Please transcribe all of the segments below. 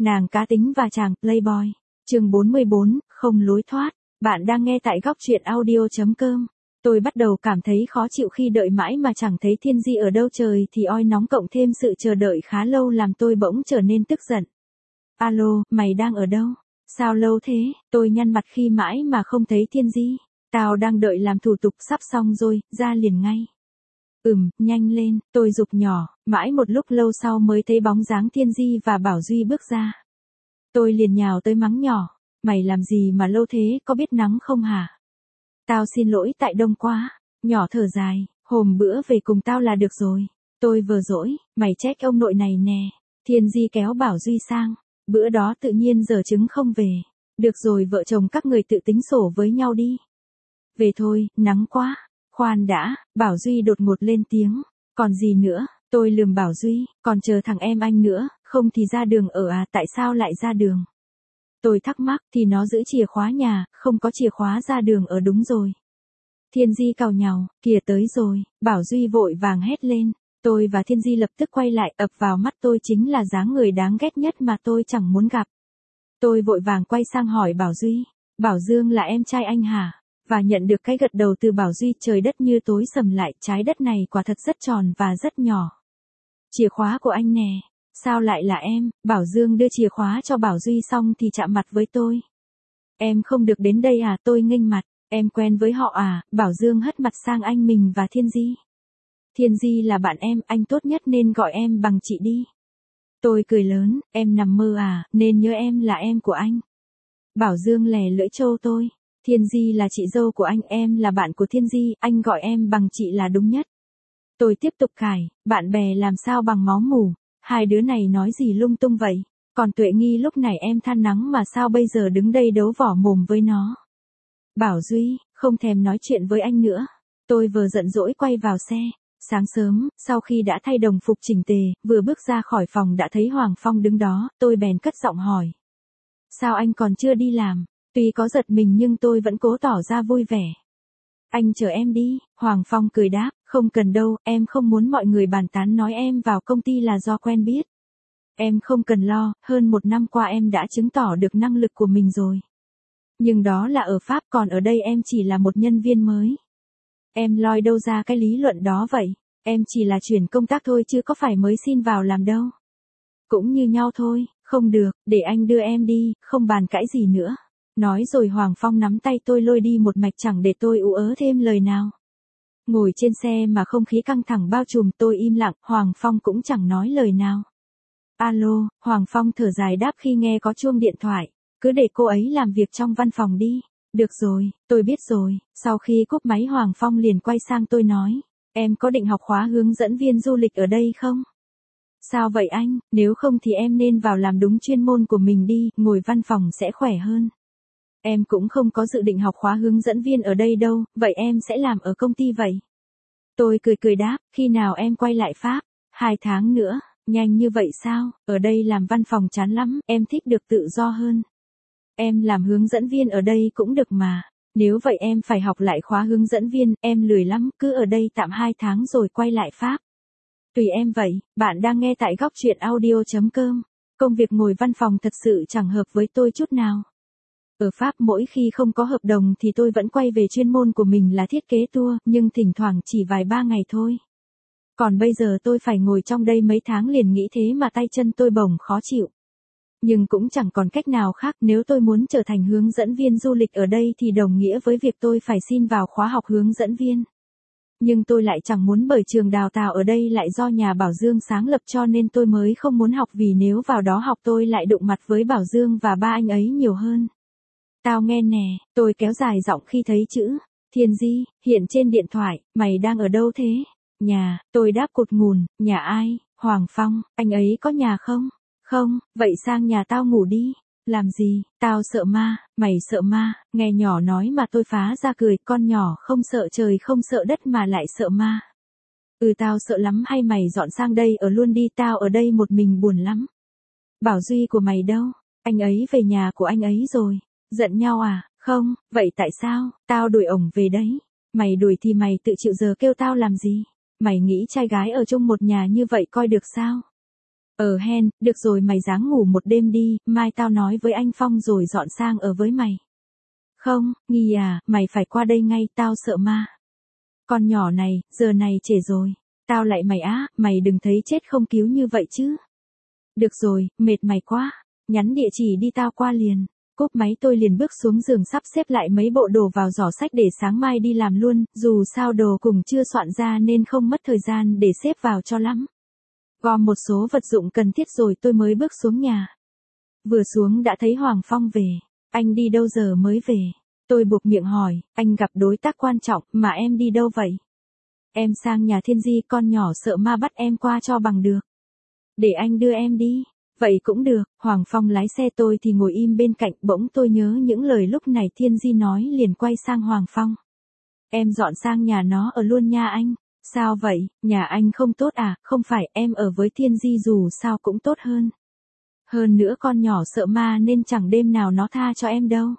Nàng cá tính và chàng Playboy. Chương 44, không lối thoát. Bạn đang nghe tại góc truyện audio.com. Tôi bắt đầu cảm thấy khó chịu khi đợi mãi mà chẳng thấy Thiên Di ở đâu, trời thì oi nóng cộng thêm sự chờ đợi khá lâu làm tôi bỗng trở nên tức giận. Alo, mày đang ở đâu? Sao lâu thế? Tôi nhăn mặt khi mãi mà không thấy Thiên Di. Tao đang đợi làm thủ tục sắp xong rồi, ra liền ngay. Nhanh lên, tôi giục nhỏ, mãi một lúc lâu sau mới thấy bóng dáng Thiên Di và Bảo Duy bước ra. Tôi liền nhào tới mắng nhỏ, mày làm gì mà lâu thế, có biết nắng không hả? Tao xin lỗi tại đông quá. Nhỏ thở dài, hôm bữa về cùng tao là được rồi. Tôi vừa dỗi, mày trách ông nội này nè. Thiên Di kéo Bảo Duy sang, bữa đó tự nhiên giờ trứng không về. Được rồi, vợ chồng các người tự tính sổ với nhau đi. Về thôi, nắng quá. Khoan đã, Bảo Duy đột ngột lên tiếng. Còn gì nữa? Tôi lườm Bảo Duy, còn chờ thằng em anh nữa, không thì ra đường ở à, tại sao lại ra đường? Tôi thắc mắc, thì nó giữ chìa khóa nhà, không có chìa khóa ra đường ở đúng rồi. Thiên Di càu nhàu, kìa tới rồi, Bảo Duy vội vàng hét lên. Tôi và Thiên Di lập tức quay lại, ập vào mắt tôi chính là dáng người đáng ghét nhất mà tôi chẳng muốn gặp. Tôi vội vàng quay sang hỏi Bảo Duy, Bảo Dương là em trai anh hả? Và nhận được cái gật đầu từ Bảo Duy, trời đất như tối sầm lại, trái đất này quả thật rất tròn và rất nhỏ. Chìa khóa của anh nè. Sao lại là em? Bảo Dương đưa chìa khóa cho Bảo Duy xong thì chạm mặt với tôi. Em không được đến đây à? Tôi nghênh mặt. Em quen với họ à? Bảo Dương hất mặt sang anh mình và Thiên Di. Thiên Di là bạn em, anh tốt nhất nên gọi em bằng chị đi. Tôi cười lớn, em nằm mơ à, nên nhớ em là em của anh. Bảo Dương lè lưỡi trêu tôi. Thiên Di là chị dâu của anh, em là bạn của Thiên Di, anh gọi em bằng chị là đúng nhất. Tôi tiếp tục cài, bạn bè làm sao bằng máu mủ, hai đứa này nói gì lung tung vậy, còn Tuệ Nghi lúc này em than nắng mà sao bây giờ đứng đây đấu võ mồm với nó. Bảo Duy, không thèm nói chuyện với anh nữa. Tôi vừa giận dỗi quay vào xe. Sáng sớm, sau khi đã thay đồng phục chỉnh tề, vừa bước ra khỏi phòng đã thấy Hoàng Phong đứng đó, tôi bèn cất giọng hỏi. Sao anh còn chưa đi làm? Tuy có giật mình nhưng tôi vẫn cố tỏ ra vui vẻ. Anh chờ em đi, Hoàng Phong cười đáp, không cần đâu, em không muốn mọi người bàn tán nói em vào công ty là do quen biết. Em không cần lo, hơn 1 năm qua em đã chứng tỏ được năng lực của mình rồi. Nhưng đó là ở Pháp, còn ở đây em chỉ là một nhân viên mới. Em loi đâu ra cái lý luận đó vậy, em chỉ là chuyển công tác thôi chứ có phải mới xin vào làm đâu. Cũng như nhau thôi, không được, để anh đưa em đi, không bàn cãi gì nữa. Nói rồi Hoàng Phong nắm tay tôi lôi đi một mạch chẳng để tôi ú ớ thêm lời nào. Ngồi trên xe mà không khí căng thẳng bao trùm, tôi im lặng, Hoàng Phong cũng chẳng nói lời nào. Alo, Hoàng Phong thở dài đáp khi nghe có chuông điện thoại, cứ để cô ấy làm việc trong văn phòng đi. Được rồi, tôi biết rồi. Sau khi cúp máy Hoàng Phong liền quay sang tôi nói, em có định học khóa hướng dẫn viên du lịch ở đây không? Sao vậy anh, nếu không thì em nên vào làm đúng chuyên môn của mình đi, ngồi văn phòng sẽ khỏe hơn. Em cũng không có dự định học khóa hướng dẫn viên ở đây đâu, vậy em sẽ làm ở công ty vậy. Tôi cười đáp, khi nào em quay lại Pháp? 2 tháng nữa, nhanh như vậy sao, ở đây làm văn phòng chán lắm, em thích được tự do hơn. Em làm hướng dẫn viên ở đây cũng được mà, nếu vậy em phải học lại khóa hướng dẫn viên, em lười lắm, cứ ở đây tạm 2 tháng rồi quay lại Pháp. Tùy em vậy, bạn đang nghe tại góc truyện audio.com. Công việc ngồi văn phòng thật sự chẳng hợp với tôi chút nào. Ở Pháp mỗi khi không có hợp đồng thì tôi vẫn quay về chuyên môn của mình là thiết kế tour, nhưng thỉnh thoảng chỉ vài 3 ngày thôi. Còn bây giờ tôi phải ngồi trong đây mấy tháng liền nghĩ thế mà tay chân tôi bồng khó chịu. Nhưng cũng chẳng còn cách nào khác, nếu tôi muốn trở thành hướng dẫn viên du lịch ở đây thì đồng nghĩa với việc tôi phải xin vào khóa học hướng dẫn viên. Nhưng tôi lại chẳng muốn, bởi trường đào tạo ở đây lại do nhà Bảo Dương sáng lập, cho nên tôi mới không muốn học, vì nếu vào đó học tôi lại đụng mặt với Bảo Dương và ba anh ấy nhiều hơn. Tao nghe nè, tôi kéo dài giọng khi thấy chữ Thiên Di hiện trên điện thoại, mày đang ở đâu thế? Nhà, tôi đáp cụt ngùn, nhà ai? Hoàng Phong, anh ấy có nhà không? Không, vậy sang nhà tao ngủ đi. Làm gì? Tao sợ ma. Mày sợ ma? Nghe nhỏ nói mà tôi phá ra cười, con nhỏ không sợ trời không sợ đất mà lại sợ ma. Tao sợ lắm, hay mày dọn sang đây ở luôn đi, tao ở đây một mình buồn lắm. Bảo Duy của mày đâu? Anh ấy về nhà của anh ấy rồi. Giận nhau à? Không, vậy tại sao? Tao đuổi ổng về đấy. Mày đuổi thì mày tự chịu, giờ kêu tao làm gì? Mày nghĩ trai gái ở chung một nhà như vậy coi được sao? Hen, được rồi mày ráng ngủ một đêm đi, mai tao nói với anh Phong rồi dọn sang ở với mày. Không, Nghi à, mày phải qua đây ngay, tao sợ ma. Con nhỏ này, giờ này trễ rồi. Tao lại mày á, mày đừng thấy chết không cứu như vậy chứ. Được rồi, mệt mày quá. Nhắn địa chỉ đi tao qua liền. Cúp máy tôi liền bước xuống giường sắp xếp lại mấy bộ đồ vào giỏ sách để sáng mai đi làm luôn, dù sao đồ cùng chưa soạn ra nên không mất thời gian để xếp vào cho lắm. Gom một số vật dụng cần thiết rồi tôi mới bước xuống nhà. Vừa xuống đã thấy Hoàng Phong về. Anh đi đâu giờ mới về? Tôi buộc miệng hỏi, anh gặp đối tác quan trọng, mà em đi đâu vậy? Em sang nhà Thiên Di, con nhỏ sợ ma bắt em qua cho bằng được. Để anh đưa em đi. Vậy cũng được, Hoàng Phong lái xe, tôi thì ngồi im bên cạnh, bỗng tôi nhớ những lời lúc này Thiên Di nói liền quay sang Hoàng Phong. Em dọn sang nhà nó ở luôn nha anh. Sao vậy, nhà anh không tốt à? Không phải, em ở với Thiên Di dù sao cũng tốt hơn. Hơn nữa con nhỏ sợ ma nên chẳng đêm nào nó tha cho em đâu.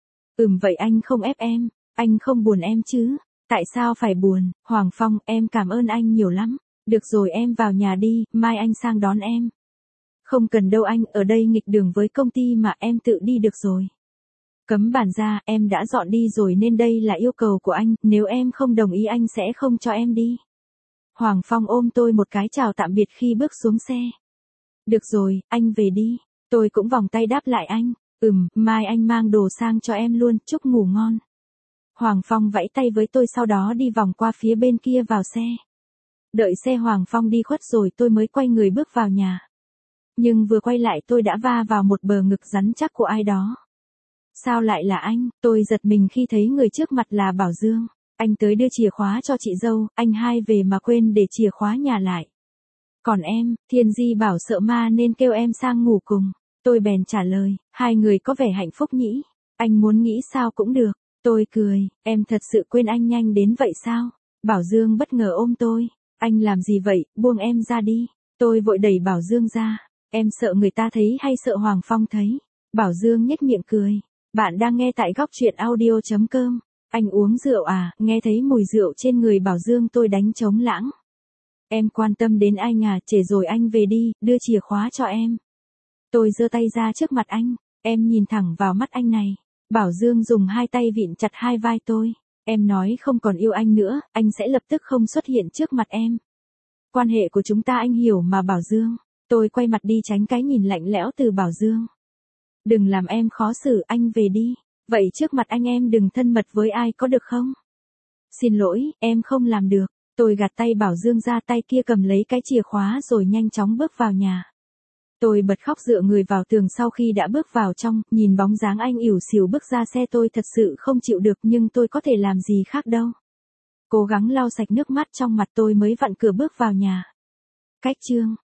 Vậy anh không ép em, anh không buồn em chứ? Tại sao phải buồn, Hoàng Phong, em cảm ơn anh nhiều lắm. Được rồi em vào nhà đi, mai anh sang đón em. Không cần đâu anh, ở đây nghịch đường với công ty mà, em tự đi được rồi. Cấm bản ra, em đã dọn đi rồi nên đây là yêu cầu của anh, nếu em không đồng ý anh sẽ không cho em đi. Hoàng Phong ôm tôi một cái chào tạm biệt khi bước xuống xe. Được rồi, anh về đi. Tôi cũng vòng tay đáp lại anh. Mai anh mang đồ sang cho em luôn, chúc ngủ ngon. Hoàng Phong vẫy tay với tôi sau đó đi vòng qua phía bên kia vào xe. Đợi xe Hoàng Phong đi khuất rồi tôi mới quay người bước vào nhà. Nhưng vừa quay lại tôi đã va vào một bờ ngực rắn chắc của ai đó. Sao lại là anh? Tôi giật mình khi thấy người trước mặt là Bảo Dương. Anh tới đưa chìa khóa cho chị dâu, anh hai về mà quên để chìa khóa nhà lại. Còn em, Thiên Di bảo sợ ma nên kêu em sang ngủ cùng. Tôi bèn trả lời, hai người có vẻ hạnh phúc nhỉ? Anh muốn nghĩ sao cũng được. Tôi cười, em thật sự quên anh nhanh đến vậy sao? Bảo Dương bất ngờ ôm tôi. Anh làm gì vậy, buông em ra đi. Tôi vội đẩy Bảo Dương ra. Em sợ người ta thấy hay sợ Hoàng Phong thấy? Bảo Dương nhếch miệng cười. Bạn đang nghe tại góc truyện audio.com. Anh uống rượu à? Nghe thấy mùi rượu trên người Bảo Dương tôi đánh trống lãng. Em quan tâm đến anh à? Trễ rồi anh về đi, đưa chìa khóa cho em. Tôi giơ tay ra trước mặt anh. Em nhìn thẳng vào mắt anh này. Bảo Dương dùng hai tay vịn chặt hai vai tôi. Em nói không còn yêu anh nữa, anh sẽ lập tức không xuất hiện trước mặt em. Quan hệ của chúng ta anh hiểu mà Bảo Dương. Tôi quay mặt đi tránh cái nhìn lạnh lẽo từ Bảo Dương. Đừng làm em khó xử, anh về đi. Vậy trước mặt anh em đừng thân mật với ai có được không? Xin lỗi, em không làm được. Tôi gạt tay Bảo Dương ra, tay kia cầm lấy cái chìa khóa rồi nhanh chóng bước vào nhà. Tôi bật khóc dựa người vào tường sau khi đã bước vào trong, nhìn bóng dáng anh ỉu xìu bước ra xe tôi thật sự không chịu được nhưng tôi có thể làm gì khác đâu. Cố gắng lau sạch nước mắt trong mặt tôi mới vặn cửa bước vào nhà. Cách chương